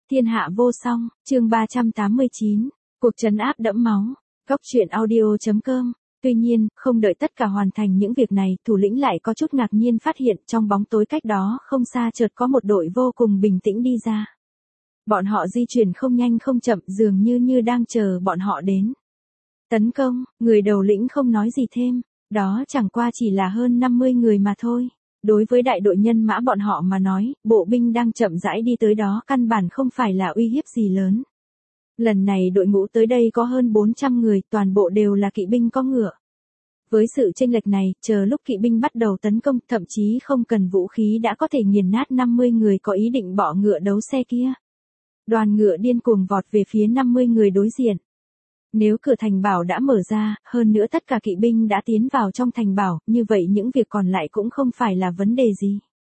Thiên hạ vô song, chương 389, cuộc trấn áp đẫm máu, Góc truyện audio.com. Tuy nhiên, không đợi tất cả hoàn thành những việc này, thủ lĩnh lại có chút ngạc nhiên phát hiện trong bóng tối cách đó không xa chợt có một đội vô cùng bình tĩnh đi ra. Bọn họ di chuyển không nhanh không chậm, dường như đang chờ bọn họ đến. Tấn công, người đầu lĩnh không nói gì thêm, đó chẳng qua chỉ là hơn 50 người mà thôi. Đối với đại đội nhân mã bọn họ mà nói, bộ binh đang chậm rãi đi tới đó căn bản không phải là uy hiếp gì lớn. Lần này đội ngũ tới đây có hơn 400 người, toàn bộ đều là kỵ binh có ngựa. Với sự chênh lệch này, chờ lúc kỵ binh bắt đầu tấn công, thậm chí không cần vũ khí đã có thể nghiền nát 50 người có ý định bỏ ngựa đấu xe kia. Đoàn ngựa điên cuồng vọt về phía 50 người đối diện. Nếu cửa thành bảo đã mở ra, hơn nữa tất cả kỵ binh đã tiến vào trong thành bảo, như vậy những việc còn lại cũng không phải là vấn đề gì.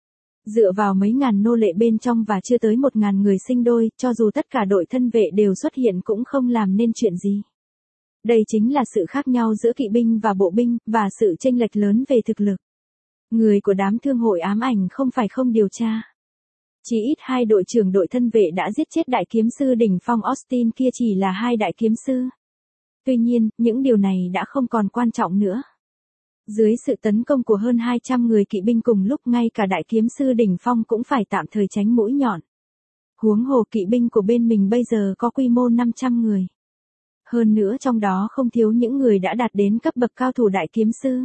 Dựa vào mấy ngàn nô lệ bên trong và chưa tới 1.000 người sinh đôi, cho dù tất cả đội thân vệ đều xuất hiện cũng không làm nên chuyện gì. Đây chính là sự khác nhau giữa kỵ binh và bộ binh, và sự chênh lệch lớn về thực lực. Người của đám thương hội ám ảnh không phải không điều tra. Chỉ ít 2 đội trưởng đội thân vệ đã giết chết đại kiếm sư đỉnh phong Austin kia chỉ là 2 đại kiếm sư. Tuy nhiên, những điều này đã không còn quan trọng nữa. Dưới sự tấn công của hơn 200 người kỵ binh cùng lúc, ngay cả đại kiếm sư đỉnh phong cũng phải tạm thời tránh mũi nhọn. Huống hồ kỵ binh của bên mình bây giờ có quy mô 500 người. Hơn nữa trong đó không thiếu những người đã đạt đến cấp bậc cao thủ đại kiếm sư.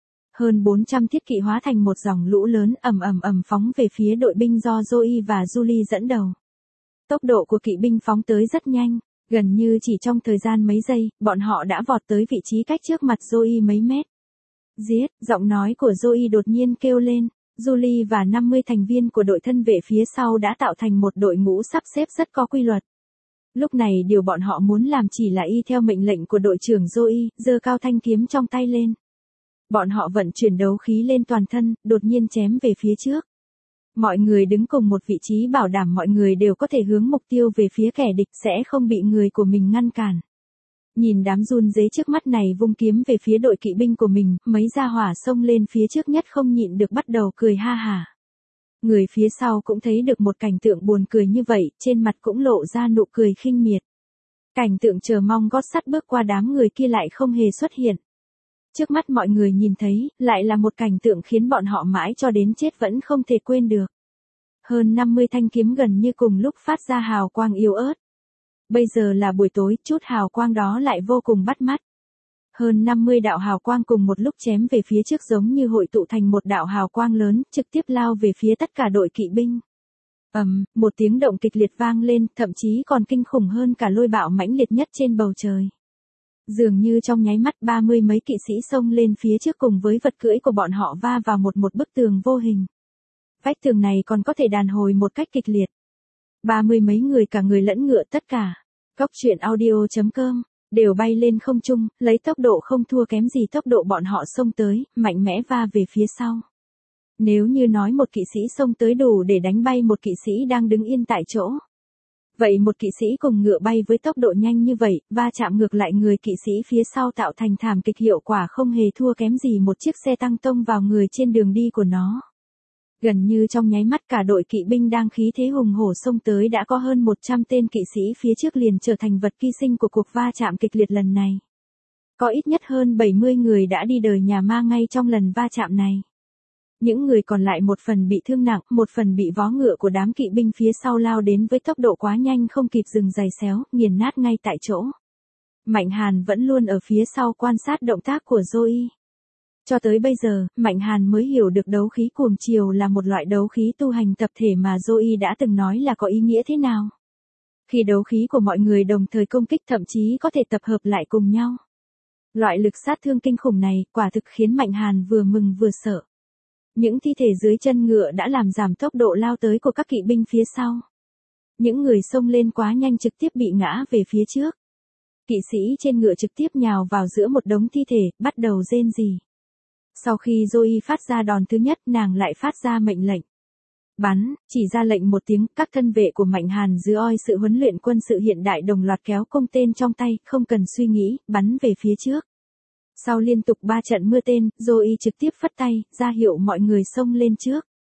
Hơn 400 thiết kỵ hóa thành một dòng lũ lớn ầm phóng về phía đội binh do Zoe và Julie dẫn đầu. Tốc độ của kỵ binh phóng tới rất nhanh, gần như chỉ trong thời gian mấy giây, bọn họ đã vọt tới vị trí cách trước mặt Zoe mấy mét. Giết, giọng nói của Zoe đột nhiên kêu lên, Julie và 50 thành viên của đội thân vệ phía sau đã tạo thành một đội ngũ sắp xếp rất có quy luật. Lúc này điều bọn họ muốn làm chỉ là y theo mệnh lệnh của đội trưởng Zoe, giơ cao thanh kiếm trong tay lên. Bọn họ vận chuyển đấu khí lên toàn thân, đột nhiên chém về phía trước. Mọi người đứng cùng một vị trí bảo đảm mọi người đều có thể hướng mục tiêu về phía kẻ địch, sẽ không bị người của mình ngăn cản. Nhìn đám run rế trước mắt này vung kiếm về phía đội kỵ binh của mình, mấy gia hỏa xông lên phía trước nhất không nhịn được bắt đầu cười ha hả. Người phía sau cũng thấy được một cảnh tượng buồn cười như vậy, trên mặt cũng lộ ra nụ cười khinh miệt. Cảnh tượng chờ mong gót sắt bước qua đám người kia lại không hề xuất hiện. Trước mắt mọi người nhìn thấy, lại là một cảnh tượng khiến bọn họ mãi cho đến chết vẫn không thể quên được. Hơn 50 thanh kiếm gần như cùng lúc phát ra hào quang yếu ớt. Bây giờ là buổi tối, chút hào quang đó lại vô cùng bắt mắt. Hơn 50 đạo hào quang cùng một lúc chém về phía trước giống như hội tụ thành một đạo hào quang lớn, trực tiếp lao về phía tất cả đội kỵ binh. Một tiếng động kịch liệt vang lên, thậm chí còn kinh khủng hơn cả lôi bạo mãnh liệt nhất trên bầu trời. Dường như trong nháy mắt 30 mấy kỵ sĩ xông lên phía trước cùng với vật cưỡi của bọn họ va vào một bức tường vô hình. Vách tường này còn có thể đàn hồi một cách kịch liệt. 30 mấy người cả người lẫn ngựa tất cả. Góc truyện audio.com, đều bay lên không trung, lấy tốc độ không thua kém gì tốc độ bọn họ xông tới, mạnh mẽ va về phía sau. Nếu như nói một kỵ sĩ xông tới đủ để đánh bay một kỵ sĩ đang đứng yên tại chỗ. Vậy một kỵ sĩ cùng ngựa bay với tốc độ nhanh như vậy, va chạm ngược lại người kỵ sĩ phía sau tạo thành thảm kịch hiệu quả không hề thua kém gì một chiếc xe tăng tông vào người trên đường đi của nó. Gần như trong nháy mắt cả đội kỵ binh đang khí thế hùng hổ xông tới đã có hơn 100 tên kỵ sĩ phía trước liền trở thành vật hy sinh của cuộc va chạm kịch liệt lần này. Có ít nhất hơn 70 người đã đi đời nhà ma ngay trong lần va chạm này. Những người còn lại một phần bị thương nặng, một phần bị vó ngựa của đám kỵ binh phía sau lao đến với tốc độ quá nhanh không kịp dừng giày xéo, nghiền nát ngay tại chỗ. Mạnh Hàn vẫn luôn ở phía sau quan sát động tác của Zoe. Cho tới bây giờ, Mạnh Hàn mới hiểu được đấu khí cuồng chiều là một loại đấu khí tu hành tập thể mà Zoe đã từng nói là có ý nghĩa thế nào. Khi đấu khí của mọi người đồng thời công kích thậm chí có thể tập hợp lại cùng nhau. Loại lực sát thương kinh khủng này quả thực khiến Mạnh Hàn vừa mừng vừa sợ. Những thi thể dưới chân ngựa đã làm giảm tốc độ lao tới của các kỵ binh phía sau. Những người xông lên quá nhanh trực tiếp bị ngã về phía trước. Kỵ sĩ trên ngựa trực tiếp nhào vào giữa một đống thi thể, bắt đầu rên rỉ. Sau khi Zoe phát ra đòn thứ nhất, nàng lại phát ra mệnh lệnh. Bắn, chỉ ra lệnh một tiếng, các thân vệ của Mạnh Hàn dưới oi sự huấn luyện quân sự hiện đại đồng loạt kéo cung tên trong tay, không cần suy nghĩ, bắn về phía trước. Sau liên tục 3 trận mưa tên, Zoe trực tiếp phất tay, ra hiệu mọi người xông lên trước.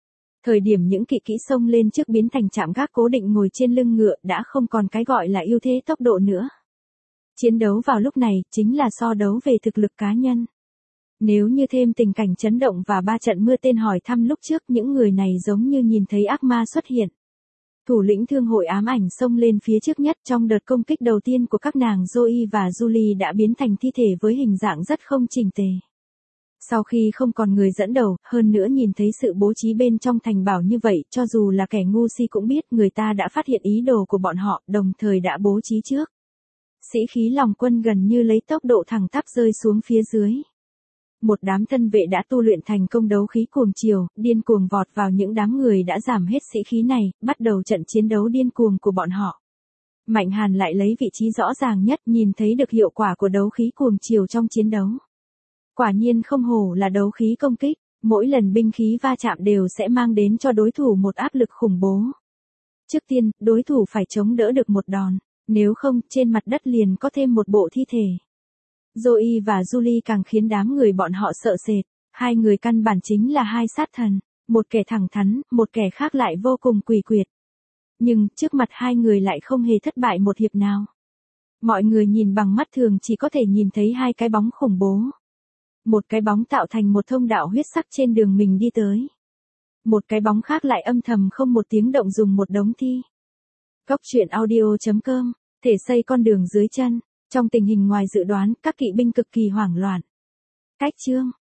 Thời điểm những kỵ kỹ xông lên trước biến thành trạm gác cố định ngồi trên lưng ngựa đã không còn cái gọi là ưu thế tốc độ nữa. Chiến đấu vào lúc này chính là so đấu về thực lực cá nhân. Nếu như thêm tình cảnh chấn động và 3 trận mưa tên hỏi thăm lúc trước, những người này giống như nhìn thấy ác ma xuất hiện. Thủ lĩnh thương hội ám ảnh xông lên phía trước nhất trong đợt công kích đầu tiên của các nàng Zoe và Julie đã biến thành thi thể với hình dạng rất không chỉnh tề. Sau khi không còn người dẫn đầu, hơn nữa nhìn thấy sự bố trí bên trong thành bảo như vậy, cho dù là kẻ ngu si cũng biết người ta đã phát hiện ý đồ của bọn họ, đồng thời đã bố trí trước. Sĩ khí lòng quân gần như lấy tốc độ thẳng tắp rơi xuống phía dưới. Một đám thân vệ đã tu luyện thành công đấu khí cuồng chiều, điên cuồng vọt vào những đám người đã giảm hết sĩ khí này, bắt đầu trận chiến đấu điên cuồng của bọn họ. Mạnh Hàn lại lấy vị trí rõ ràng nhất, nhìn thấy được hiệu quả của đấu khí cuồng chiều trong chiến đấu. Quả nhiên không hổ là đấu khí công kích, mỗi lần binh khí va chạm đều sẽ mang đến cho đối thủ một áp lực khủng bố. Trước tiên, đối thủ phải chống đỡ được một đòn, nếu không, trên mặt đất liền có thêm một bộ thi thể. Zoe và Julie càng khiến đám người bọn họ sợ sệt, hai người căn bản chính là hai sát thần, một kẻ thẳng thắn, một kẻ khác lại vô cùng quỷ quyệt. Nhưng, trước mặt hai người lại không hề thất bại một hiệp nào. Mọi người nhìn bằng mắt thường chỉ có thể nhìn thấy hai cái bóng khủng bố. Một cái bóng tạo thành một thông đạo huyết sắc trên đường mình đi tới. Một cái bóng khác lại âm thầm không một tiếng động dùng một đống thi. Góc truyện audio.com, thể xây con đường dưới chân. Trong tình hình ngoài dự đoán, các kỵ binh cực kỳ hoảng loạn. Cách chương